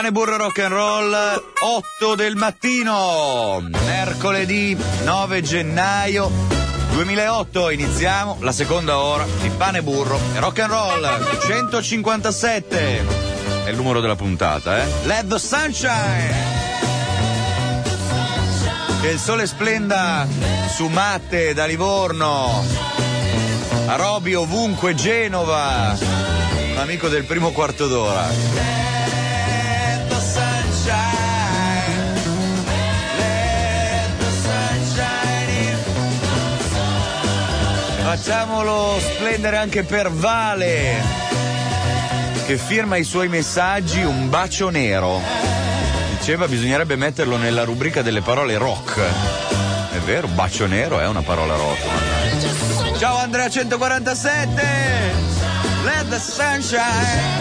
Pane Burro Rock and Roll, 8 del mattino, mercoledì 9 gennaio 2008, iniziamo la seconda ora di Pane Burro e Rock and Roll. 157 è il numero della puntata, Let the Sunshine. Che il sole splenda su Matte da Livorno, a Roby ovunque Genova, un amico del primo quarto d'ora. Facciamolo splendere anche per Vale, che firma i suoi messaggi un bacio nero. Diceva bisognerebbe metterlo nella rubrica delle parole rock. È vero, bacio nero è una parola rock. Ciao Andrea 147, Let the Sunshine.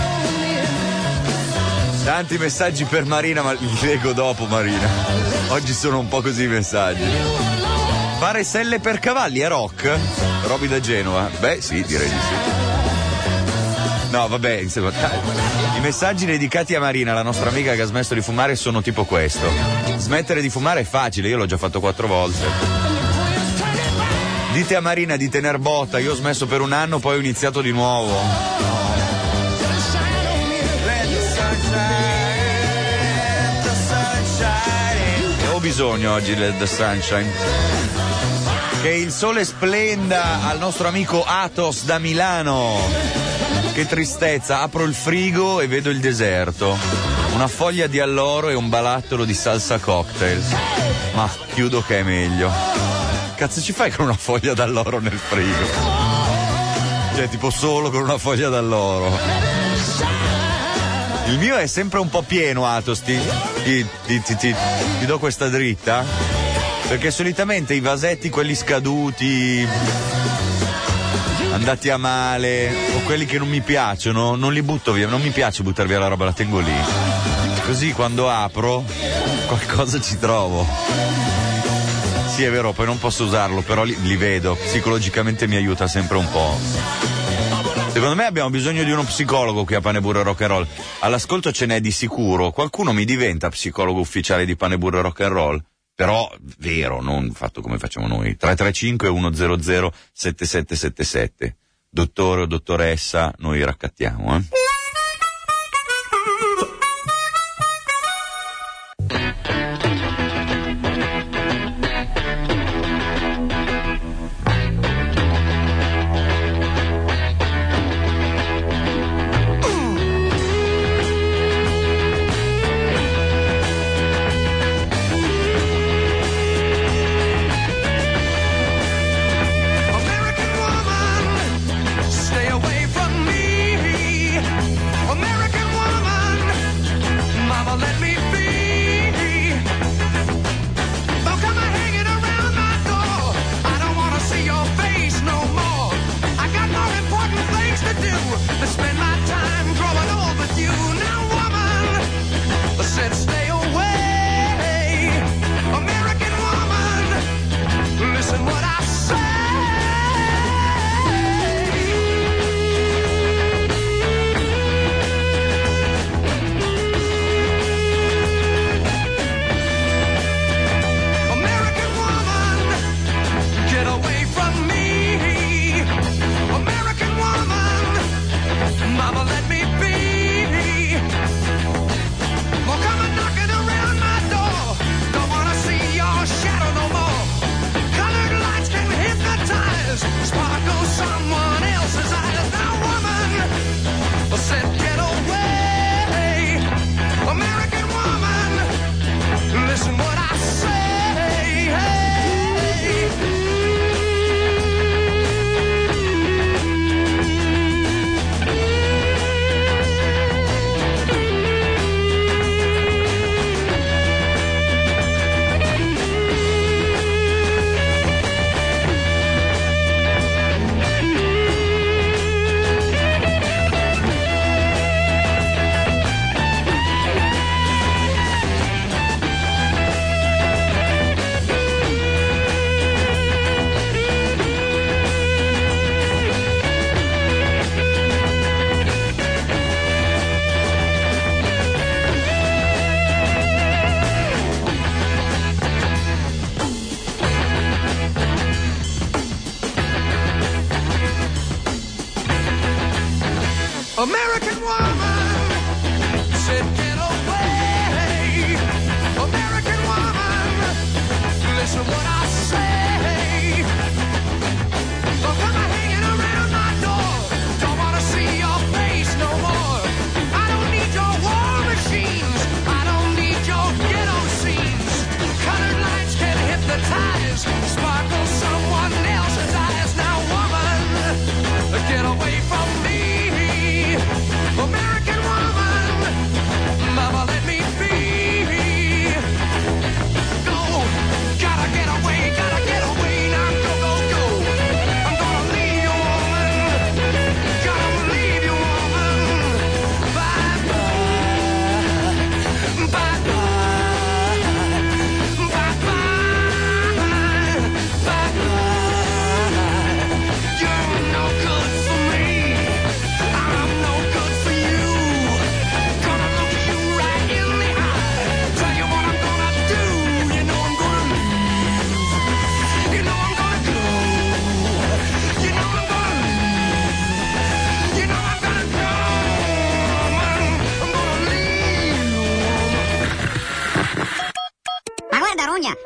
Tanti messaggi per Marina, ma li leggo dopo Marina. Oggi sono un po' così i messaggi. Fare selle per cavalli è rock? Roby da Genova? Beh sì, direi di sì. No vabbè, insomma, i messaggi dedicati a Marina, la nostra amica che ha smesso di fumare, sono tipo questo: smettere di fumare è facile, io l'ho già fatto 4 volte. Dite a Marina di tener botta, io ho smesso per 1 anno, poi ho iniziato di nuovo. Ho bisogno oggi del The Sunshine. Che il sole splenda al nostro amico Athos da Milano. Che tristezza, apro il frigo e vedo il deserto. Una foglia di alloro e un barattolo di salsa cocktail. Ma chiudo che è meglio. Cazzo ci fai con una foglia d'alloro nel frigo? Cioè tipo solo con una foglia d'alloro. Il mio è sempre un po' pieno, Athos, ti do questa dritta, perché solitamente i vasetti, quelli scaduti, andati a male, o quelli che non mi piacciono, non li butto via, non mi piace buttar via la roba, la tengo lì. Così quando apro qualcosa ci trovo. Sì, è vero, poi non posso usarlo, però li vedo, psicologicamente mi aiuta sempre un po'. Secondo me abbiamo bisogno di uno psicologo qui a Pane Burro Rock and Roll. All'ascolto ce n'è di sicuro. Qualcuno mi diventa psicologo ufficiale di Pane Burro Rock and Roll? Però vero, non fatto come facciamo noi. 335 100 7777. Dottore o dottoressa, noi raccattiamo,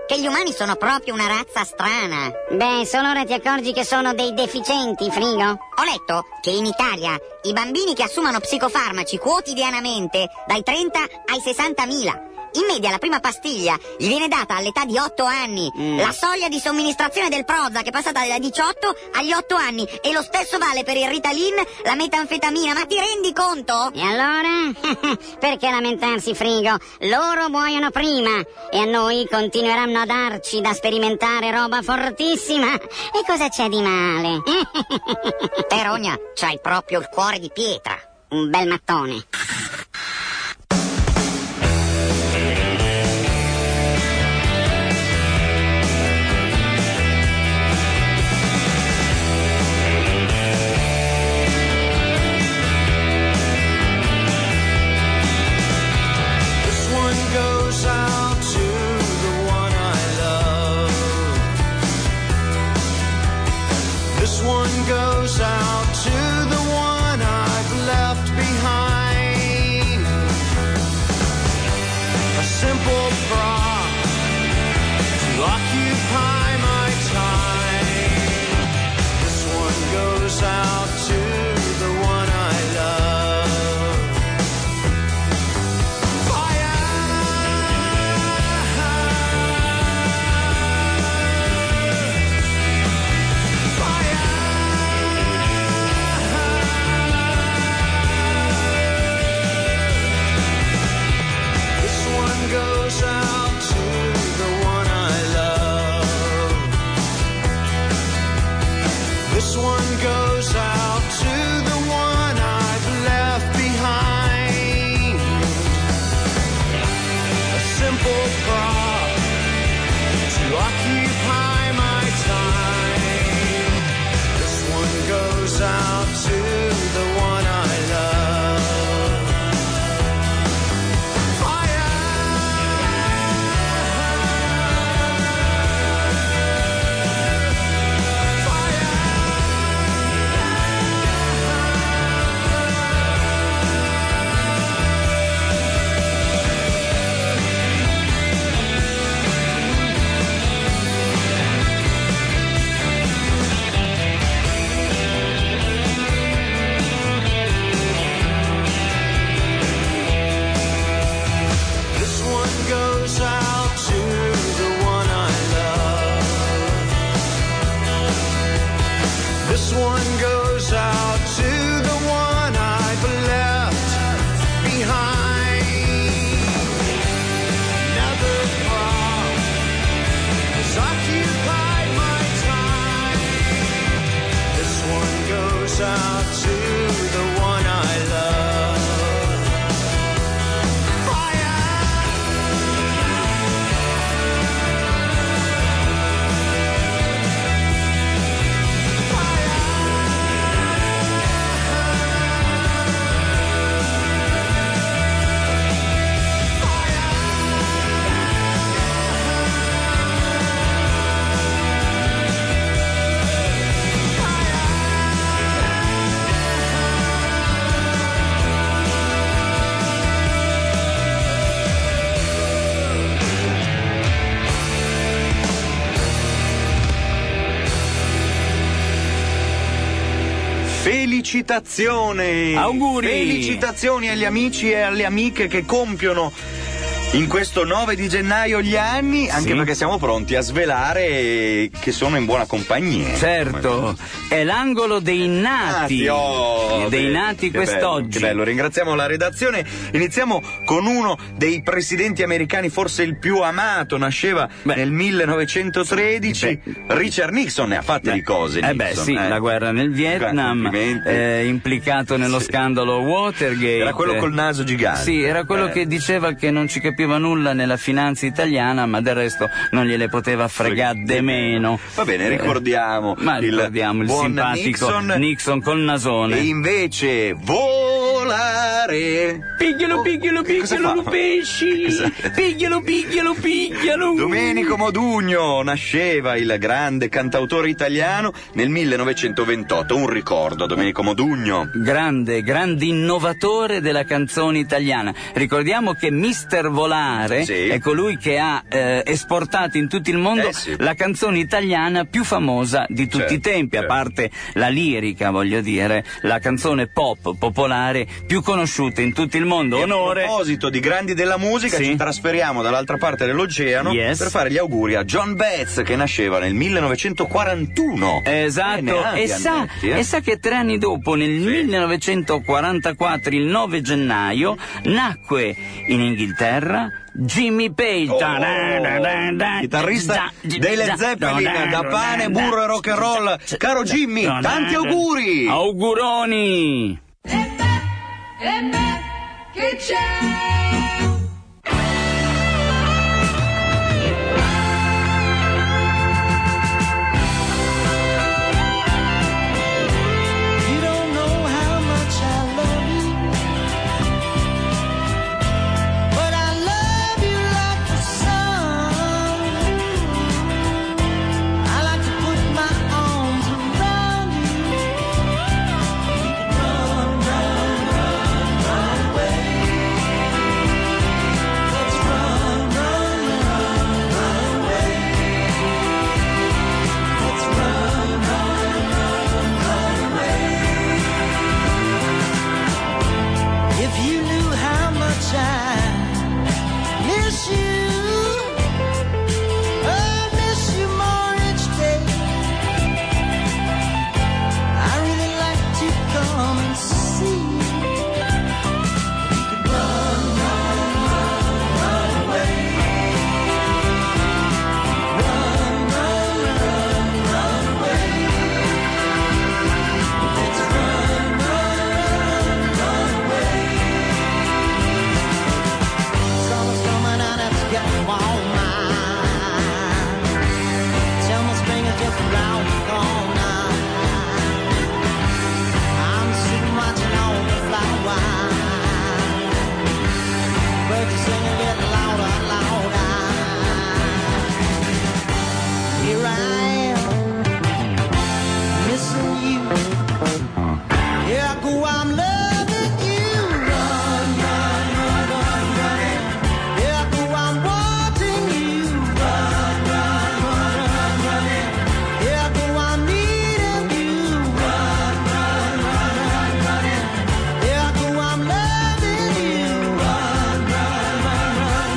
che gli umani sono proprio una razza strana. Beh, solo ora ti accorgi che sono dei deficienti, Frigo? Ho letto che in Italia i bambini che assumono psicofarmaci quotidianamente dai 30 ai 60.000. In media la prima pastiglia gli viene data all'età di 8 anni. La soglia di somministrazione del Prozac è passata da 18 agli 8 anni. E lo stesso vale per il Ritalin, la metanfetamina. Ma ti rendi conto? E allora? Perché lamentarsi, Frigo? Loro muoiono prima e a noi continueranno a darci da sperimentare roba fortissima. E cosa c'è di male? Te, Rogna, c'hai proprio il cuore di pietra. Un bel mattone. Goes out to the one I've left behind. A simple prop to occupy my time. This one goes out to the one I love. Fire! Goes out to the one I love. This one goes out to the one I've left behind. A simple prop to occupy my time. This one goes out to the one I love. Goes out to the one I love. This one goes out to the one I've left behind. Another prop has occupied my time. This one goes out to the one I love. Felicitazioni! Auguri! Felicitazioni agli amici e alle amiche che compiono in questo 9 di gennaio gli anni, anche Sì. perché siamo pronti a svelare che sono in buona compagnia. Certo, è l'angolo dei nati. Dei nati che quest'oggi. Bello, ringraziamo la redazione. Iniziamo con uno dei presidenti americani, forse il più amato, nasceva nel 1913. Richard Nixon ne ha fatte di cose. Nixon, Sì, la guerra nel Vietnam, implicato nello scandalo Watergate. Era quello col naso gigante. Sì, era quello che diceva che non ci capiva nulla nella finanza italiana, ma del resto non gliele poteva fregare de meno. Va bene, ricordiamo il buon simpatico Nixon col nasone. E invece vola volare. Piglialo, piglialo, piglialo, fa? Lupesci. Piglialo, piglialo, piglialo. Domenico Modugno nasceva, il grande cantautore italiano, nel 1928. Un ricordo, Domenico Modugno. Grande innovatore della canzone italiana. Ricordiamo che Mister Volare Sì. è colui che ha esportato in tutto il mondo Sì. la canzone italiana più famosa di tutti i tempi, a parte la lirica, voglio dire, la canzone pop popolare più conosciuta in tutto il mondo. E Onore. A proposito di grandi della musica, Sì. ci trasferiamo dall'altra parte dell'oceano Yes. per fare gli auguri a John Betts, che nasceva nel 1941. Esatto, ne e ha sa, di annetti, e sa che 3 anni dopo, nel 1944, il 9 gennaio, nacque in Inghilterra Jimmy Page, chitarrista dei Led Zeppelin, da pane, burro e rock and roll. Caro Jimmy, tanti auguri! Auguroni! Che c'è? You don't know how much I love you, but I love you like the sun. I like to put my arms around you. Run, run, run, run away. Let's run, run, run, run away. Let's run, run, run, run away. If you knew how much I miss you, I miss you more each day. I really like to come and see you. You could run, run, run, run away. Run, run, run, run away. Let's run, run, run away. Summer's coming and it's getting warmer. Summer, spring is just around the corner. I'm sitting watching all the flowers. Birds are singing, get louder and louder. Here I am, missing you. Here I go, I'm loving you. Run, run, run, run, run. Here I go, I'm wanting you. Run, run, run, run, run. Here I go, I'm needing you. Run, run, run, run, run. Here I go, I'm loving you. Run, run, run, run, run.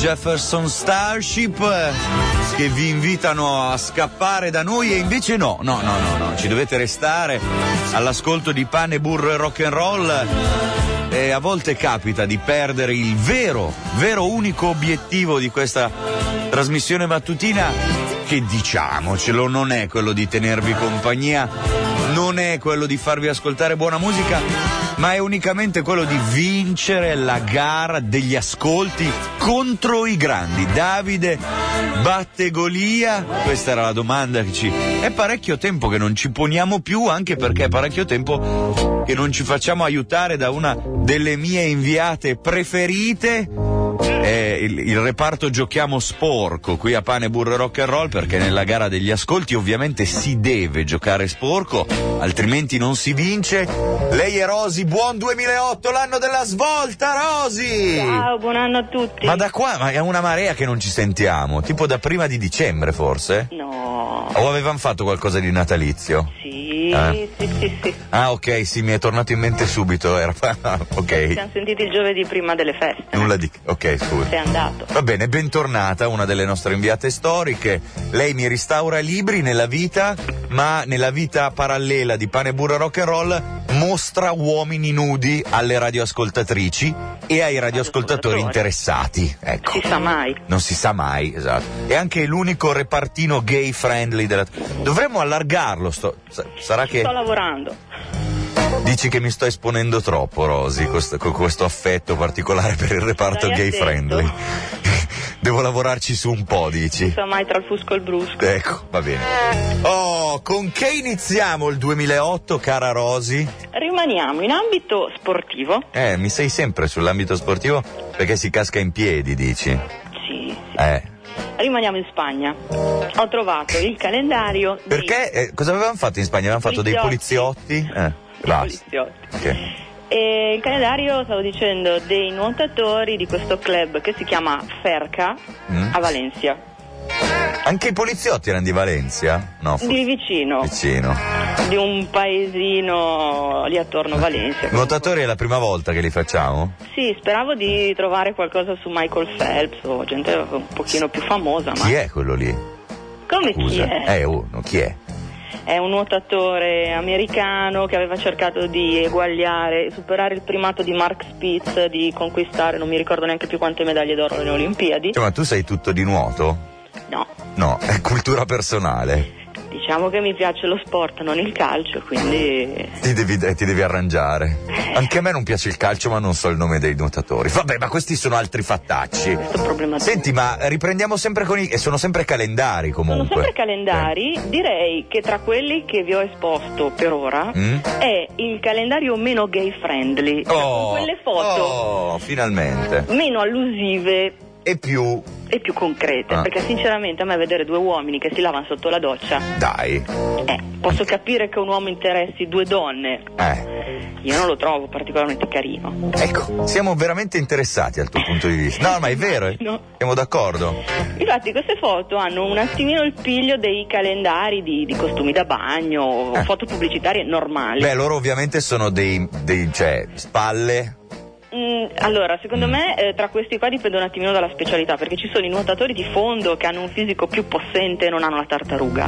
Jefferson Starship che vi invitano a scappare da noi e invece no, ci dovete restare all'ascolto di Pane, Burro e Rock and Roll. E a volte capita di perdere il vero unico obiettivo di questa trasmissione mattutina, che diciamocelo non è quello di tenervi compagnia, non è quello di farvi ascoltare buona musica, ma è unicamente quello di vincere la gara degli ascolti contro i grandi. Davide batte Golia? Questa era la domanda che è parecchio tempo che non ci poniamo più, anche perché è parecchio tempo che non ci facciamo aiutare da una delle mie inviate preferite. Il reparto Giochiamo Sporco qui a Pane, Burro e Rock and Roll, perché nella gara degli ascolti ovviamente si deve giocare sporco, altrimenti non si vince. Lei è Rosy, buon 2008, l'anno della svolta, Rosy! Ciao, buon anno a tutti. Ma da qua, ma è una marea che non ci sentiamo, tipo da prima di dicembre forse? No. O avevamo fatto qualcosa di natalizio? Sì. Sì. Ah, ok, sì, mi è tornato in mente subito. Ok. Siamo sentiti il giovedì prima delle feste. Nulla di. Ok, scusa. Sei andato. Va bene, bentornata, una delle nostre inviate storiche. Lei mi restaura libri nella vita, ma nella vita parallela di Pane, Burro e Rock and Roll mostra uomini nudi alle radioascoltatrici e ai radioascoltatori interessati. Ecco. Si sa mai. Non si sa mai, esatto. È anche l'unico repartino gay friendly della. Dovremmo allargarlo. Sarà che. Sto lavorando. Dici che mi sto esponendo troppo, Rosy, con questo affetto particolare per il reparto gay friendly. Devo lavorarci su un po', dici? Non so mai tra il fusco e il brusco. Ecco, va bene. Oh, con che iniziamo il 2008, cara Rosy? Rimaniamo in ambito sportivo. Mi sei sempre sull'ambito sportivo perché si casca in piedi, dici? Sì. Rimaniamo in Spagna. Ho trovato il calendario. Perché? Cosa avevamo fatto in Spagna? Avevamo fatto dei poliziotti? Poliziotti. Okay. E il calendario, stavo dicendo, dei nuotatori di questo club che si chiama Ferca a Valencia. Anche i poliziotti erano di Valencia? No, di vicino. Di un paesino lì attorno a Valencia. Nuotatori è la prima volta che li facciamo? Sì, speravo di trovare qualcosa su Michael Phelps o gente un pochino più famosa. Ma chi è quello lì? Come Scusa. chi è? Chi è? È un nuotatore americano che aveva cercato di eguagliare, superare il primato di Mark Spitz, di conquistare non mi ricordo neanche più quante medaglie d'oro alle Olimpiadi. Cioè, ma tu sai tutto di nuoto? No, è cultura personale. Diciamo che mi piace lo sport, non il calcio, quindi. Ti devi arrangiare. Anche a me non piace il calcio, ma non so il nome dei nuotatori. Vabbè, ma questi sono altri fattacci. Senti, ma riprendiamo sempre con e sono sempre calendari comunque. Sono sempre calendari. Direi che tra quelli che vi ho esposto per ora è il calendario meno gay friendly. Con quelle foto. Finalmente. Meno allusive. E più concrete, perché sinceramente a me vedere due uomini che si lavano sotto la doccia. Dai. Posso capire che un uomo interessi due donne. Io non lo trovo particolarmente carino. Ecco, siamo veramente interessati al tuo punto di vista. No, ma è vero, no. Siamo d'accordo. Infatti queste foto hanno un attimino il piglio dei calendari di costumi da bagno o foto pubblicitarie normali. Beh, loro ovviamente sono dei cioè, spalle. Allora, secondo me tra questi qua dipende un attimino dalla specialità, perché ci sono i nuotatori di fondo che hanno un fisico più possente e non hanno la tartaruga.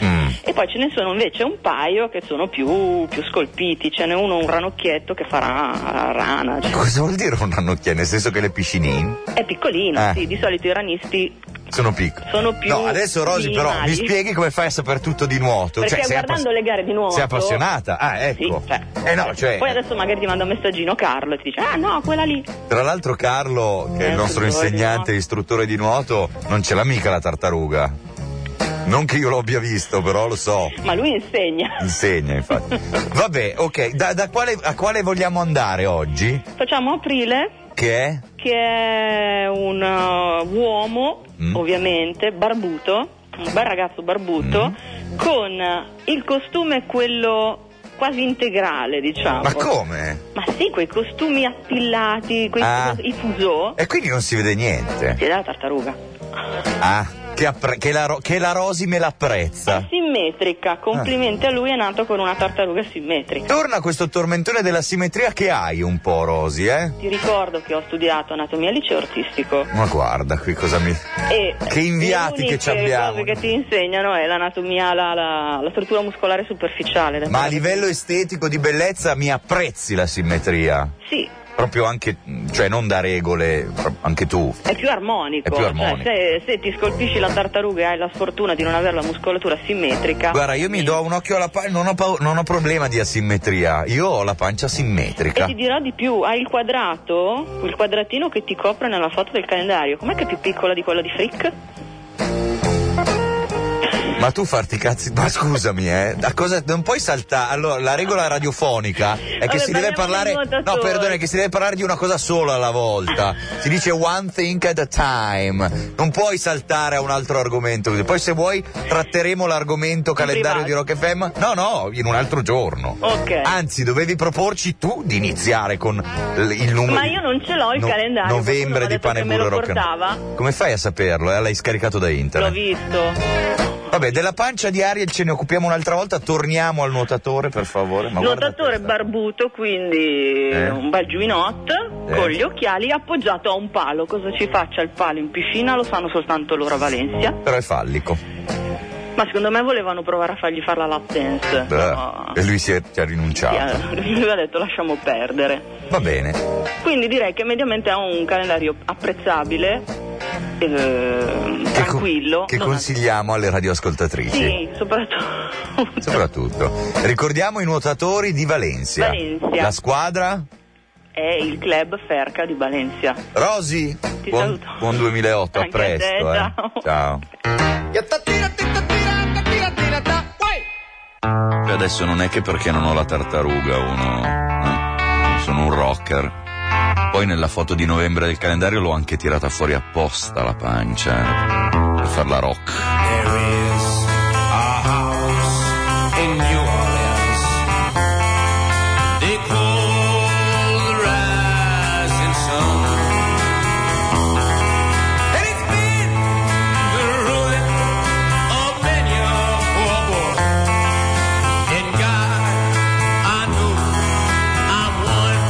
E poi ce ne sono invece un paio che sono più scolpiti. Ce n'è uno, un ranocchietto che farà la rana. Cioè. Cosa vuol dire un ranocchietto? Nel senso che le piscinine? È piccolino, sì, di solito i ranisti sono piccoli. Sono più. No, adesso Rosy minimali. Però mi spieghi come fai a saper tutto di nuoto? Perché cioè, guardando le gare di nuoto. Sei appassionata? Ecco. Sì, Poi adesso magari ti manda un messaggino Carlo e ti dice: no, quella lì. Tra l'altro Carlo, che è il nostro insegnante, istruttore di nuoto, non ce l'ha mica la tartaruga. Non che io lo abbia visto, però lo so. Ma lui insegna. Insegna, infatti. Vabbè, ok, a quale vogliamo andare oggi? Facciamo Aprile. Che è un uomo, ovviamente, barbuto, un bel ragazzo barbuto, con il costume quello quasi integrale, diciamo. Ma come? Ma sì, quei costumi attillati, i fusò. E quindi non si vede niente? Si vede la tartaruga. che la Rosi me l'apprezza. È simmetrica, complimenti a lui, è nato con una tartaruga simmetrica. Torna questo tormentone della simmetria che hai un po', Rosi, eh? Ti ricordo che ho studiato anatomia al liceo artistico. Ma guarda qui cosa mi... Che inviati che ci abbiamo. Le cose che ti insegnano è l'anatomia, la struttura muscolare superficiale. Ma a livello estetico di bellezza mi apprezzi la simmetria? Sì. Proprio anche, cioè non da regole, anche tu. È più armonico. Cioè, se ti scolpisci la tartaruga e hai la sfortuna di non avere la muscolatura simmetrica. Guarda, io mi do un occhio alla pancia, non ho problema di asimmetria, io ho la pancia simmetrica. E ti dirò di più, hai il quadratino che ti copre nella foto del calendario. Com'è che è più piccola di quella di Frick? Ma tu farti cazzi, ma scusami, da cosa non puoi saltare? Allora, la regola radiofonica è che si deve parlare. No, perdona, che si deve parlare di una cosa sola alla volta. Si dice one thing at a time. Non puoi saltare a un altro argomento. Poi se vuoi tratteremo l'argomento calendario di Rock FM. No, in un altro giorno. Ok. Anzi, dovevi proporci tu di iniziare con il numero. Ma io non ce l'ho il calendario. Novembre di Pane e Burro Rock. Come fai a saperlo? L'hai scaricato da internet? L'ho visto. Vabbè, della pancia di Ariel ce ne occupiamo un'altra volta, torniamo al nuotatore per favore. Nuotatore barbuto, quindi un bel giuinot, con gli occhiali appoggiato a un palo. Cosa ci faccia il palo in piscina lo sanno soltanto loro a Valencia. Però è fallico. Ma secondo me volevano provare a fargli fare la lap dance. No. E lui ci ha rinunciato. Lui aveva detto lasciamo perdere. Va bene. Quindi direi che mediamente ha un calendario apprezzabile. Tranquillo. Che consigliamo alle radioascoltatrici. Sì, soprattutto. Ricordiamo i nuotatori di Valencia. La squadra? È il club Ferca di Valencia. Rosi, buon 2008, a presto. Ciao. Adesso non è che perché non ho la tartaruga sono un rocker. Poi nella foto di novembre del calendario l'ho anche tirata fuori apposta la pancia per farla rock. There is a house in New Orleans. They call the rising sun. And it's been the ruin of many a poor boy. And God, I know I'm one.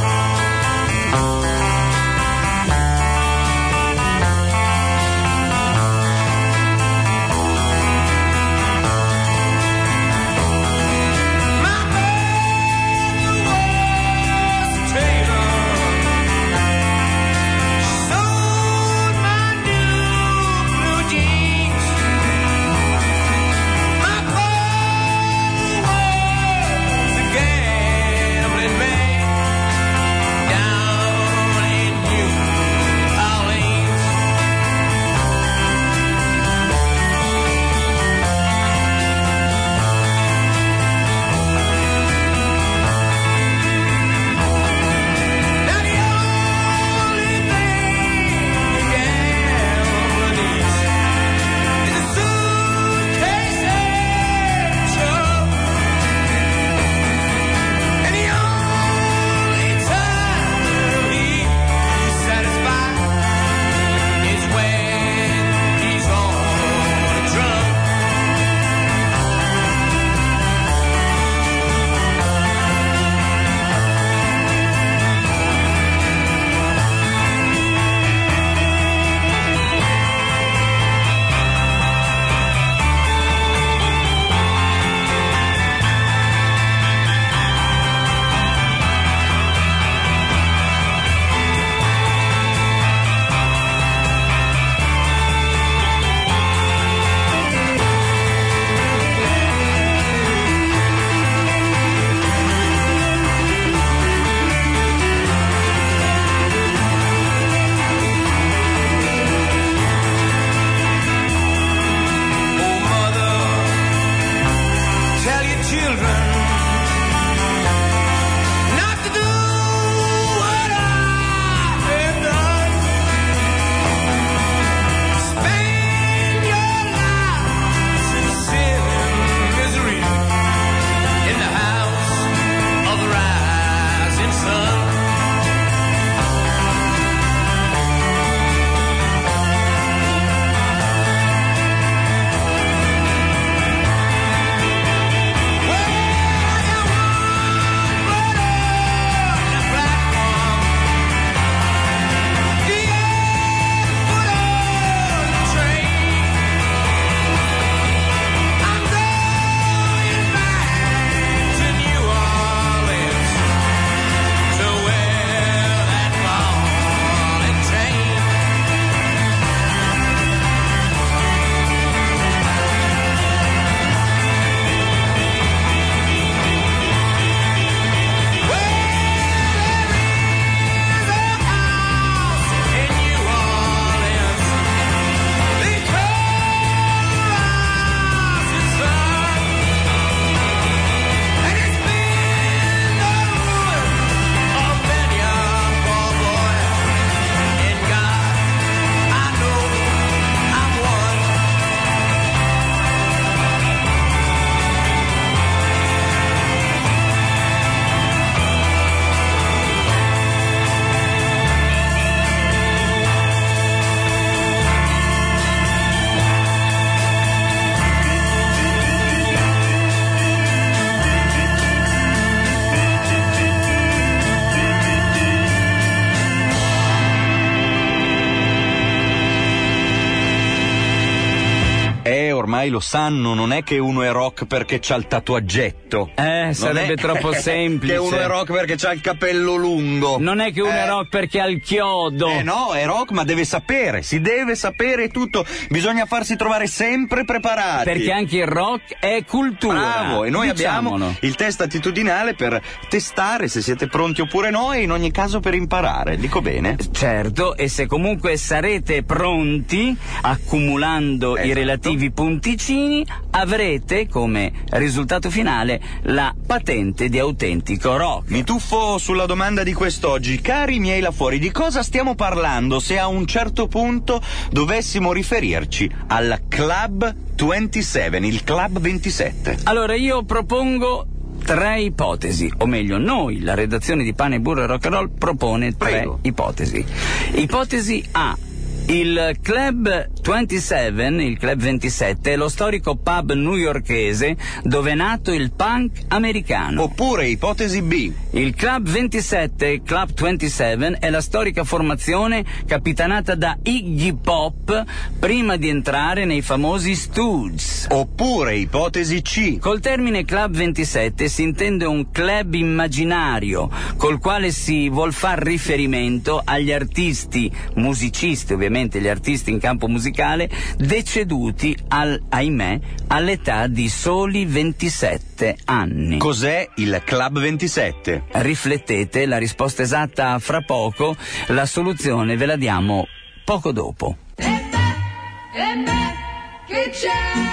ormai lo sanno, non è che uno è rock perché c'ha il tatuaggetto. Sarebbe troppo semplice. Che uno è rock perché c'ha il capello lungo. Non è che uno è rock perché ha il chiodo. No, è rock, ma deve sapere, si deve sapere tutto. Bisogna farsi trovare sempre preparati. Perché anche il rock è cultura. Bravo, e noi abbiamo il test attitudinale per testare se siete pronti oppure no, e in ogni caso per imparare. Dico bene? Certo, e se comunque sarete pronti, accumulando i relativi punticini, avrete come risultato finale la patente di autentico rock. Mi tuffo sulla domanda di quest'oggi. Cari miei là fuori, di cosa stiamo parlando se a un certo punto dovessimo riferirci al Club 27, il Club 27? Allora io propongo 3 ipotesi, o meglio noi, la redazione di Pane, Burro e Rock and Roll propone 3 ipotesi. Ipotesi A: il Club 27, il Club 27, è lo storico pub newyorkese dove è nato il punk americano. Oppure ipotesi B: il Club 27, Club 27, è la storica formazione capitanata da Iggy Pop prima di entrare nei famosi Stooges. Oppure ipotesi C: col termine Club 27 si intende un club immaginario col quale si vuol far riferimento agli artisti, musicisti ovviamente, gli artisti in campo musicale deceduti ahimè all'età di soli 27 anni. Cos'è il Club 27? Riflettete, la risposta esatta fra poco, la soluzione ve la diamo poco dopo. Che c'è?